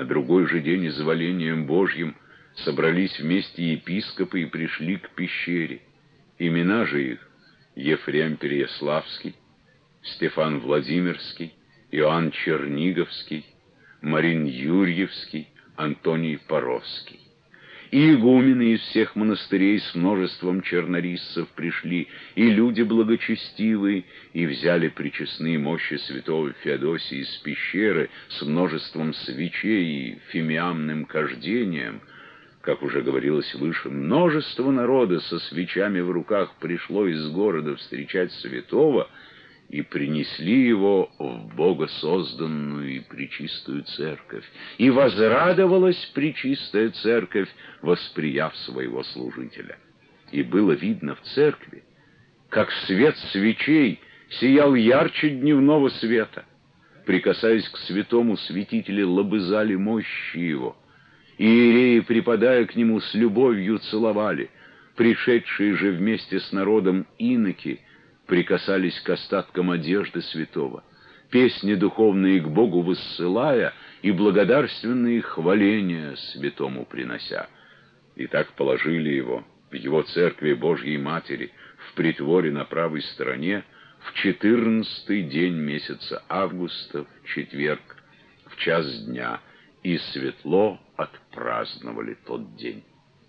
На другой же день изволением Божьим собрались вместе епископы и пришли к пещере. Имена же их: Ефрем Переяславский, Стефан Владимирский, Иоанн Черниговский, Марин Юрьевский, Антоний Поровский. И игумены из всех монастырей с множеством чернориссов пришли, и люди благочестивые, и взяли причестные мощи святого Феодосия из пещеры с множеством свечей и фимиамным кождением. Как уже говорилось выше, множество народа со свечами в руках пришло из города встречать святого, и принесли его в богосозданную и пречистую церковь. И возрадовалась пречистая церковь, восприяв своего служителя. И было видно в церкви, как свет свечей сиял ярче дневного света. Прикасаясь к святому, святители лобызали мощи его. Иереи, припадая к нему, с любовью целовали. Пришедшие же вместе с народом иноки прикасались к остаткам одежды святого, песни духовные к Богу воссылая и благодарственные хваления святому принося. И так положили его в его церкви Божьей Матери в притворе на правой стороне в 14-й день месяца августа, в четверг, в час дня, и светло отпраздновали тот день.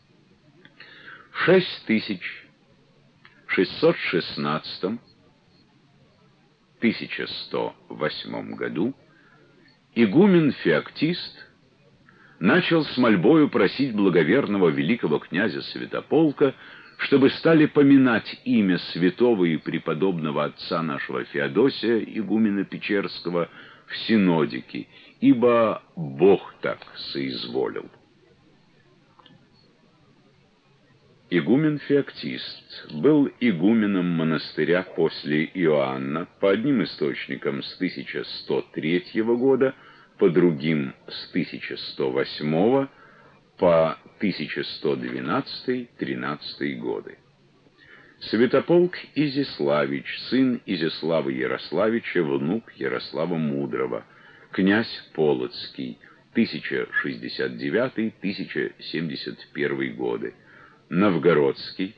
1108 году игумен Феоктист начал с мольбою просить благоверного великого князя Святополка, чтобы стали поминать имя святого и преподобного отца нашего Феодосия, игумена Печерского, в синодике, ибо Бог так соизволил. Игумен Феоктист был игуменом монастыря после Иоанна, по одним источникам с 1103 года, по другим с 1108, по 1112-13 годы. Святополк Изяславич, сын Изяслава Ярославича, внук Ярослава Мудрого, князь Полоцкий, 1069-1071 годы, Новгородский,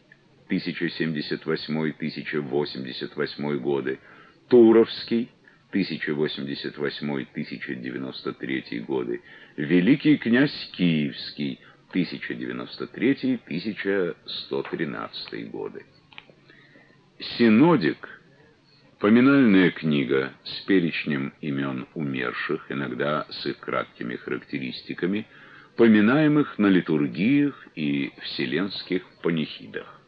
1078-1088 годы, Туровский, 1088-1093 годы, Великий князь Киевский, 1093-1113 годы. Синодик — поминальная книга с перечнем имен умерших, иногда с их краткими характеристиками, поминаемых на литургиях и вселенских панихидах.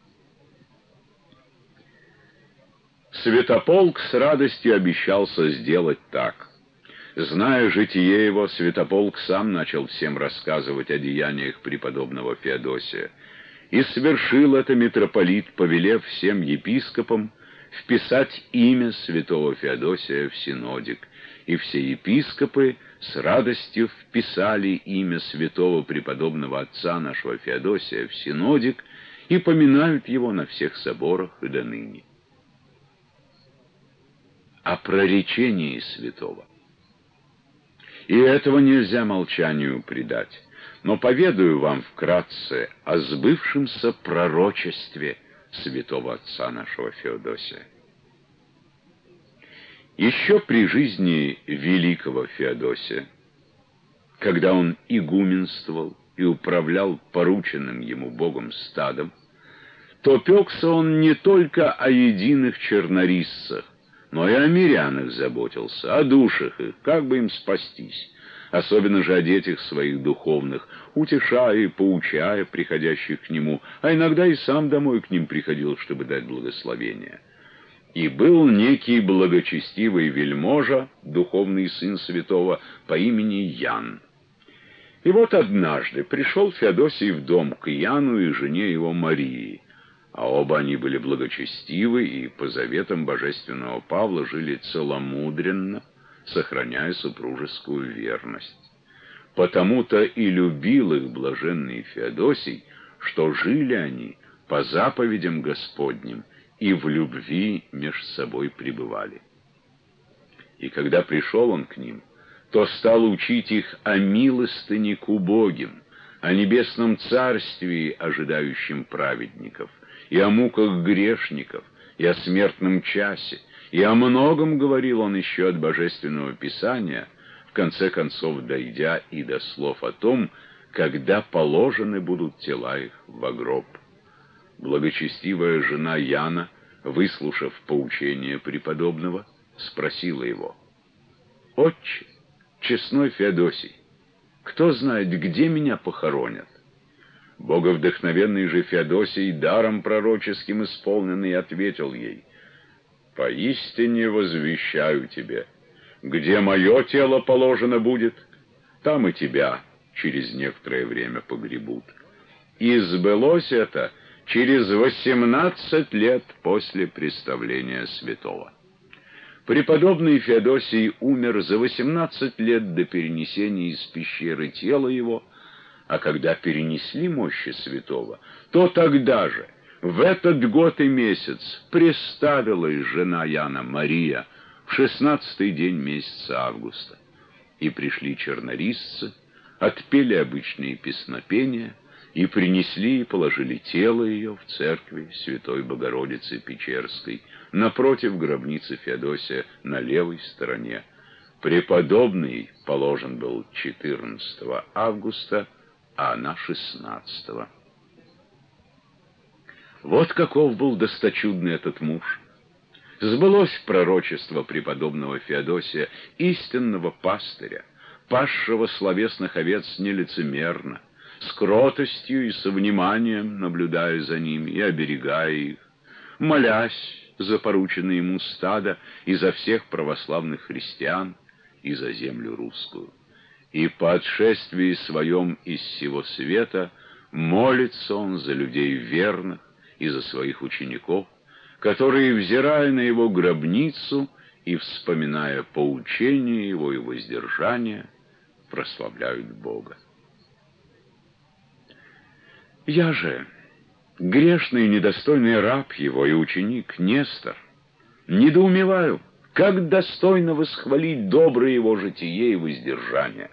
Святополк с радостью обещался сделать так. Зная житие его, Святополк сам начал всем рассказывать о деяниях преподобного Феодосия. И совершил это митрополит, повелев всем епископам вписать имя святого Феодосия в синодик, и все епископы с радостью вписали имя святого преподобного отца нашего Феодосия в синодик и поминают его на всех соборах и доныне. О проречении святого. И этого нельзя молчанию предать, но поведаю вам вкратце о сбывшемся пророчестве святого отца нашего Феодосия. Еще при жизни великого Феодосия, когда он игуменствовал и управлял порученным ему Богом стадом, то пекся он не только о единых чернориссах, но и о мирянах заботился, о душах их, как бы им спастись, особенно же о детях своих духовных, утешая и поучая приходящих к нему, а иногда и сам домой к ним приходил, чтобы дать благословение. И был некий благочестивый вельможа, духовный сын святого, по имени Ян. И вот однажды пришел Феодосий в дом к Яну и жене его Марии, а оба они были благочестивы и по заветам божественного Павла жили целомудренно, сохраняя супружескую верность. Потому-то и любил их блаженный Феодосий, что жили они по заповедям Господним и в любви меж собой пребывали. И когда пришел он к ним, то стал учить их о милостыне к убогим, о небесном царстве, ожидающем праведников, и о муках грешников, и о смертном часе, и о многом говорил он еще от Божественного Писания, в конце концов дойдя и до слов о том, когда положены будут тела их во гроб. Благочестивая жена Яна, выслушав поучение преподобного, спросила его: «Отче, честной Феодосий, кто знает, где меня похоронят?» Боговдохновенный же Феодосий, даром пророческим исполненный, ответил ей: «Поистине возвещаю тебе, где мое тело положено будет, там и тебя через некоторое время погребут». И сбылось это через 18 лет после представления святого. Преподобный Феодосий умер за 18 лет до перенесения из пещеры тела его, а когда перенесли мощи святого, то тогда же, в этот год и месяц, приставилась жена Яна, Мария, в 16-й день месяца августа. И пришли чернорисцы, отпели обычные песнопения, и принесли и положили тело ее в церкви Святой Богородицы Печерской, напротив гробницы Феодосия на левой стороне. Преподобный положен был 14 августа, а она 16-го. Вот каков был досточудный этот муж. Сбылось пророчество преподобного Феодосия, истинного пастыря, пасшего словесных овец нелицемерно, с кротостью и со вниманием наблюдая за ними и оберегая их, молясь за порученное ему стадо и за всех православных христиан и за землю русскую. И по отшествии своем из сего света молится он за людей верных и за своих учеников, которые, взирая на его гробницу и вспоминая поучение его и воздержание, прославляют Бога. Я же, грешный и недостойный раб его и ученик Нестор, недоумеваю, как достойно восхвалить доброе его житие и воздержание.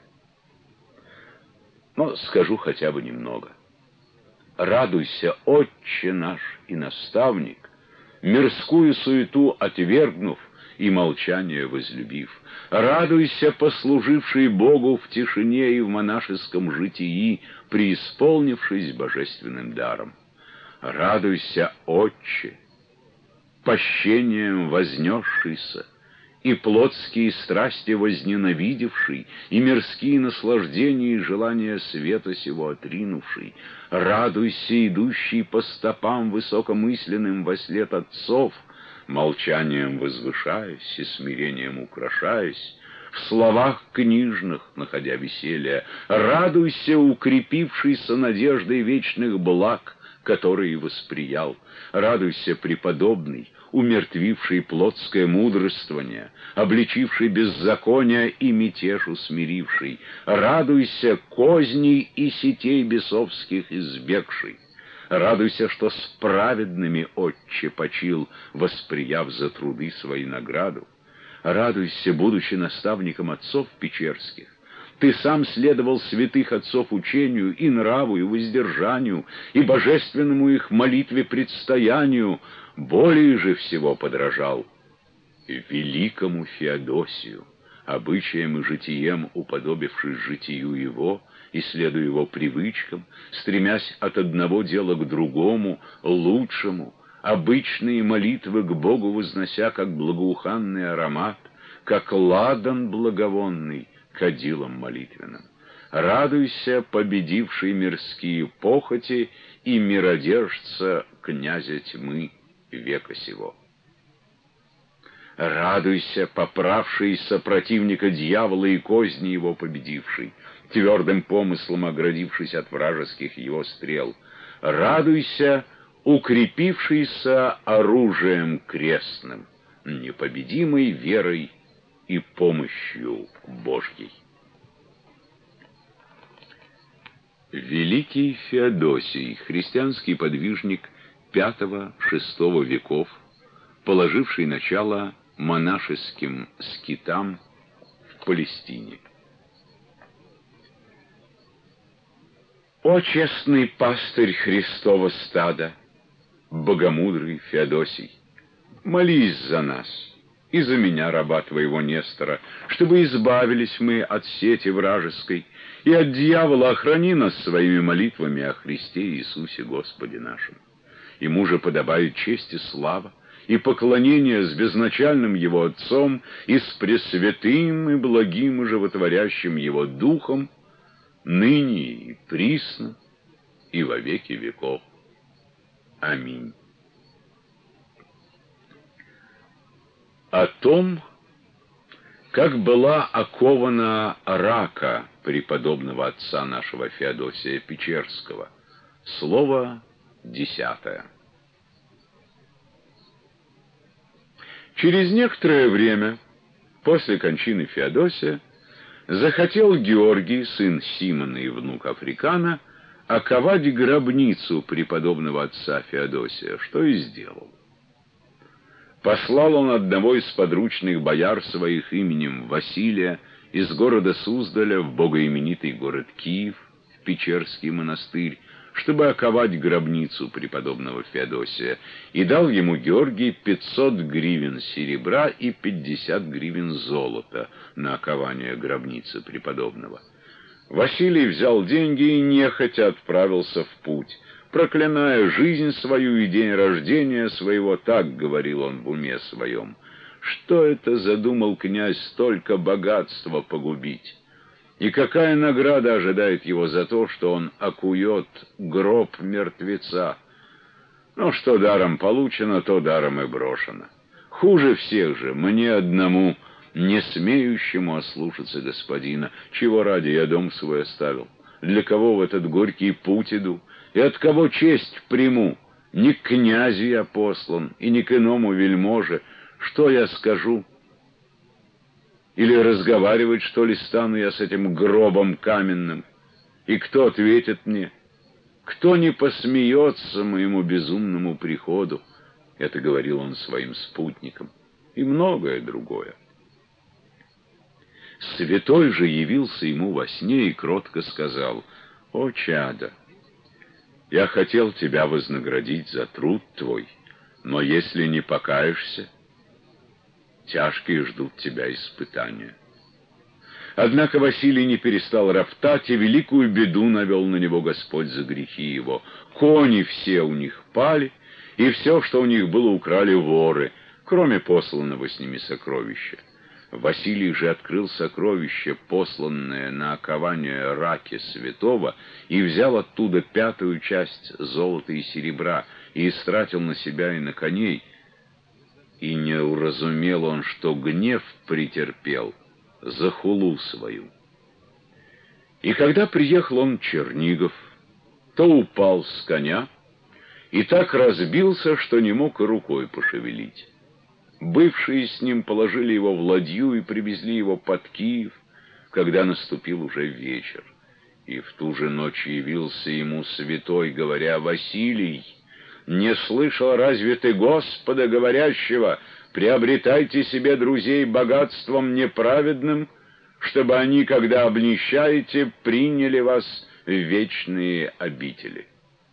Но скажу хотя бы немного. Радуйся, Отче наш и наставник, мирскую суету отвергнув и молчание возлюбив. Радуйся, послуживший Богу в тишине и в монашеском житии, преисполнившись божественным даром. Радуйся, Отче, пощением вознесшийся, и плотские страсти возненавидевший, и мирские наслаждения и желания света сего отринувший. Радуйся, идущий по стопам высокомысленным вослед отцов, молчанием возвышаясь и смирением украшаясь, в словах книжных находя веселье. Радуйся, укрепившийся надеждой вечных благ, которые восприял. Радуйся, преподобный, умертвивший плотское мудрствование, обличивший беззаконие и мятеж усмиривший. Радуйся, козней и сетей бесовских избегший. Радуйся, что с праведными, Отче, почил, восприяв за труды свои награду. Радуйся, будучи наставником отцов печерских. Ты сам следовал святых отцов учению и нраву, и воздержанию, и божественному их молитве предстоянию, более же всего подражал великому Феодосию, обычаем и житием уподобившись житию его, и следуя его привычкам, стремясь от одного дела к другому, лучшему, обычные молитвы к Богу вознося как благоуханный аромат, как ладан благовонный, кадилом молитвенным. Радуйся, победивший мирские похоти и миродержца князя тьмы века сего. Радуйся, поправшийся противника дьявола и козни его победивший, твердым помыслом оградившись от вражеских его стрел. Радуйся, укрепившийся оружием крестным, непобедимой верой и помощью Божьей. Великий Феодосий, христианский подвижник V-VI веков, положивший начало монашеским скитам Палестине. О, честный пастырь Христова стада, богомудрый Феодосий, молись за нас и за меня, раба твоего Нестора, чтобы избавились мы от сети вражеской, и от дьявола охрани нас своими молитвами о Христе Иисусе Господе нашем. Ему же подобает честь и слава, и поклонение с безначальным Его Отцом, и с пресвятым и благим и животворящим Его Духом, ныне и присно, и во веки веков. Аминь. О том, как была окована рака преподобного отца нашего Феодосия Печерского. Слово 10. Через некоторое время, после кончины Феодосия, захотел Георгий, сын Симона и внук Африкана, оковать гробницу преподобного отца Феодосия, что и сделал. Послал он одного из подручных бояр своих именем Василия из города Суздаля в богоименитый город Киев, в Печерский монастырь, чтобы оковать гробницу преподобного Феодосия, и дал ему Георгий 500 гривен серебра и 50 гривен золота на окование гробницы преподобного. Василий взял деньги и нехотя отправился в путь. Проклиная жизнь свою и день рождения своего, так говорил он в уме своем: что это задумал князь столько богатства погубить? И какая награда ожидает его за то, что он окует гроб мертвеца? Но что даром получено, то даром и брошено. Хуже всех же мне одному, не смеющему ослушаться господина, чего ради я дом свой оставил, для кого в этот горький путь иду, и от кого честь приму. Не к князю я послан, и не к иному вельможе. Что я скажу? Или разговаривать, что ли, стану я с этим гробом каменным? И кто ответит мне? Кто не посмеется моему безумному приходу? Это говорил он своим спутникам. И многое другое. Святой же явился ему во сне и кротко сказал: «О, чадо, я хотел тебя вознаградить за труд твой, но если не покаешься, тяжкие ждут тебя испытания». Однако Василий не перестал роптать, и великую беду навел на него Господь за грехи его. Кони все у них пали, и все, что у них было, украли воры, кроме посланного с ними сокровища. Василий же открыл сокровище, посланное на окование раки святого, и взял оттуда 5-ю часть золота и серебра, и истратил на себя и на коней. И не уразумел он, что гнев претерпел за хулу свою. И когда приехал он в Чернигов, то упал с коня и так разбился, что не мог и рукой пошевелить. Бывшие с ним положили его в ладью и привезли его под Киев, когда наступил уже вечер. И в ту же ночь явился ему святой, говоря: «Василий, не слышал разве ты Господа, говорящего: приобретайте себе друзей богатством неправедным, чтобы они, когда обнищаете, приняли вас в вечные обители».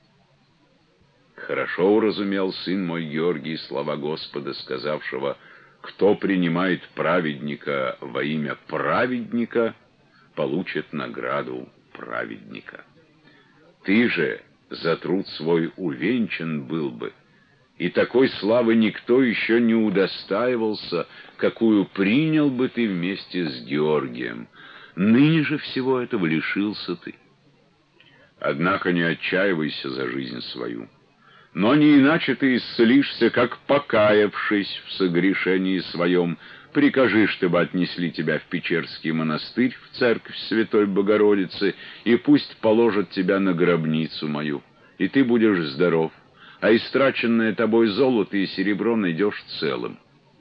Хорошо уразумел сын мой Георгий слова Господа, сказавшего: «Кто принимает праведника во имя праведника, получит награду праведника». Ты же за труд свой увенчан был бы, и такой славы никто еще не удостаивался, какую принял бы ты вместе с Георгием. Ныне же всего этого лишился ты. Однако не отчаивайся за жизнь свою, но не иначе ты исцелишься, как покаявшись в согрешении своем, прикажи, чтобы отнесли тебя в Печерский монастырь, в церковь Святой Богородицы, и пусть положат тебя на гробницу мою, и ты будешь здоров, а истраченное тобой золото и серебро найдешь целым».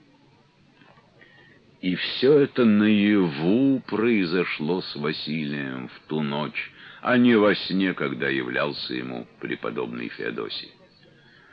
И все это наяву произошло с Василием в ту ночь, а не во сне, когда являлся ему преподобный Феодосий.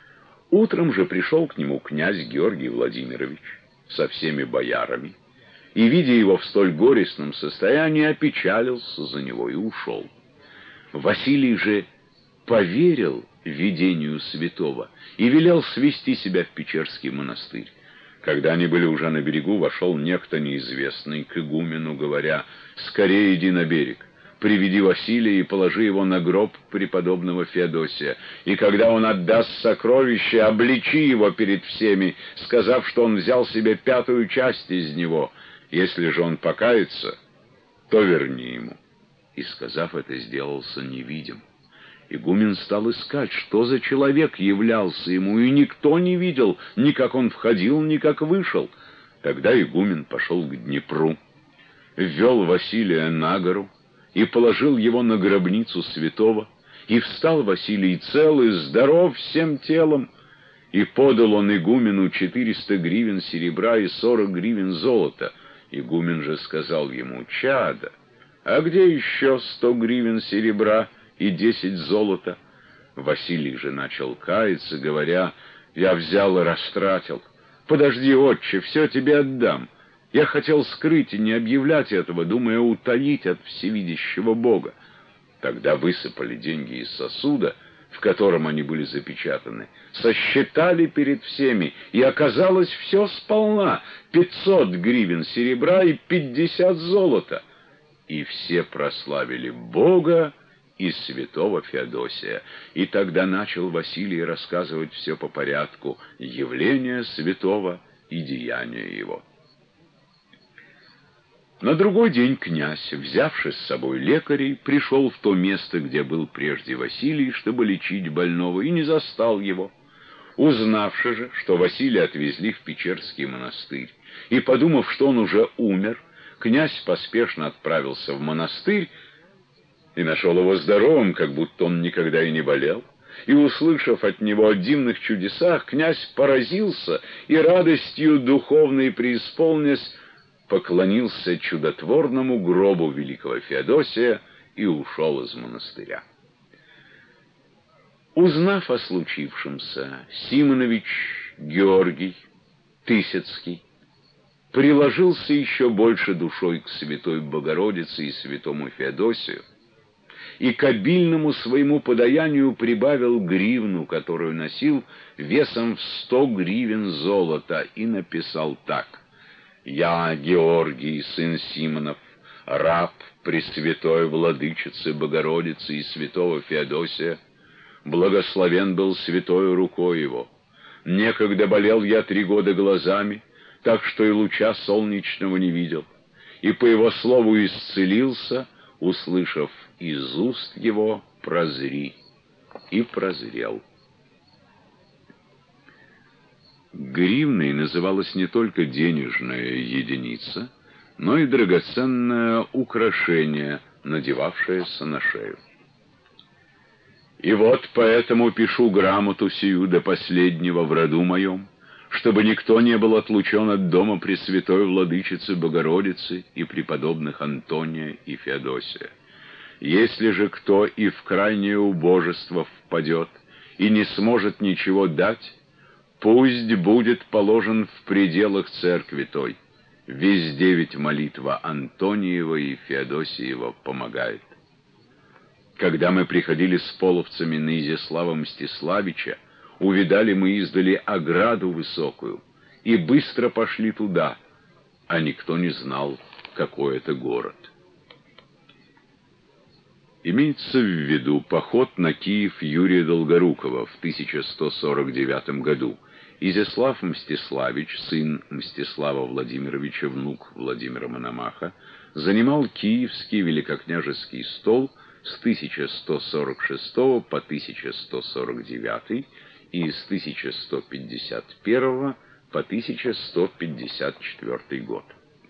Утром же пришел к нему князь Георгий Владимирович со всеми боярами и, видя его в столь горестном состоянии, опечалился за него и ушел. Василий же поверил видению святого и велел свести себя в Печерский монастырь. Когда они были уже на берегу, вошел некто неизвестный к игумену, говоря: «Скорее иди на берег, приведи Василия и положи его на гроб преподобного Феодосия, и когда он отдаст сокровище, обличи его перед всеми, сказав, что он взял себе 1/5 часть из него. Если же он покается, то верни ему». И, сказав это, сделался невидим. Игумен стал искать, что за человек являлся ему, и никто не видел, ни как он входил, ни как вышел. Тогда игумен пошел к Днепру, ввел Василия на гору и положил его на гробницу святого, и встал Василий цел и здоров всем телом, и подал он игумену 400 гривен серебра и 40 гривен золота. Игумен же сказал ему: «Чадо, а где еще 100 гривен серебра и 10 золота?» Василий же начал каяться, говоря: «Я взял и растратил. Подожди, отче, все тебе отдам. Я хотел скрыть и не объявлять этого, думая утаить от всевидящего Бога». Тогда высыпали деньги из сосуда, в котором они были запечатаны, сосчитали перед всеми, и оказалось все сполна: 500 гривен серебра и 50 золота. И все прославили Бога и святого Феодосия. И тогда начал Василий рассказывать все по порядку: явление святого и деяния его. На другой день князь, взявши с собой лекарей, пришел в то место, где был прежде Василий, чтобы лечить больного, и не застал его. Узнавши же, что Василия отвезли в Печерский монастырь, и подумав, что он уже умер, князь поспешно отправился в монастырь и нашел его здоровым, как будто он никогда и не болел. И, услышав от него о дивных чудесах, князь поразился и, радостью духовной преисполнясь, поклонился чудотворному гробу великого Феодосия и ушел из монастыря. Узнав о случившемся, Симонович Георгий Тысяцкий приложился еще больше душой к святой Богородице и святому Феодосию, и к обильному своему подаянию прибавил гривну, которую носил, весом в 100 гривен золота, и написал так: «Я, Георгий, сын Симонов, раб Пресвятой Владычицы Богородицы и святого Феодосия, благословен был святой рукой его. Некогда болел я 3 года глазами, так что и луча солнечного не видел, и по его слову исцелился, услышав из уст его: прозри, и прозрел». Гривной называлась не только денежная единица, но и драгоценное украшение, надевавшееся на шею. «И вот поэтому пишу грамоту сию до последнего в роду моем, чтобы никто не был отлучен от дома Пресвятой Владычицы Богородицы и преподобных Антония и Феодосия. Если же кто и в крайнее убожество впадет и не сможет ничего дать, пусть будет положен в пределах церкви той. Везде ведь молитва Антониева и Феодосиева помогает». Когда мы приходили с половцами на Изяслава Мстиславича, увидали мы издали ограду высокую и быстро пошли туда, а никто не знал, какой это город. Имеется в виду поход на Киев Юрия Долгорукова в 1149 году. Изяслав Мстиславич, сын Мстислава Владимировича, внук Владимира Мономаха, занимал Киевский великокняжеский стол с 1146 по 1149 и с 1151 по 1154 год.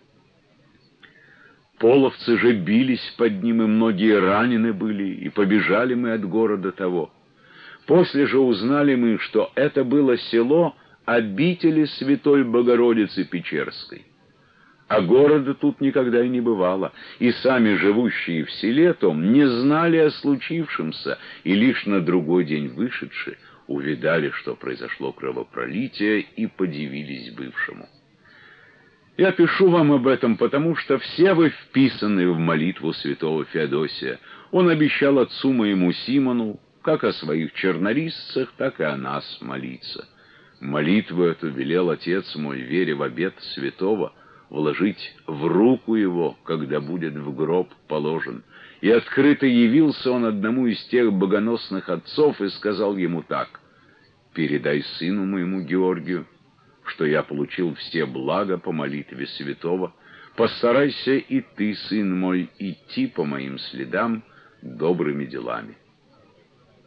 Половцы же бились под ним, и многие ранены были, и побежали мы от города того. После же узнали мы, что это было село обители Святой Богородицы Печерской. А города тут никогда и не бывало, и сами живущие в селе том не знали о случившемся, и лишь на другой день вышедши увидали, что произошло кровопролитие, и подивились бывшему. Я пишу вам об этом, потому что все вы вписаны в молитву святого Феодосия. Он обещал отцу моему Симону, как о своих чернорисцах, так и о нас молиться. Молитву эту велел отец мой, веря в обет святого, вложить в руку его, когда будет в гроб положен. И открыто явился он одному из тех богоносных отцов и сказал ему так: «Передай сыну моему Георгию, что я получил все блага по молитве святого. Постарайся и ты, сын мой, идти по моим следам добрыми делами».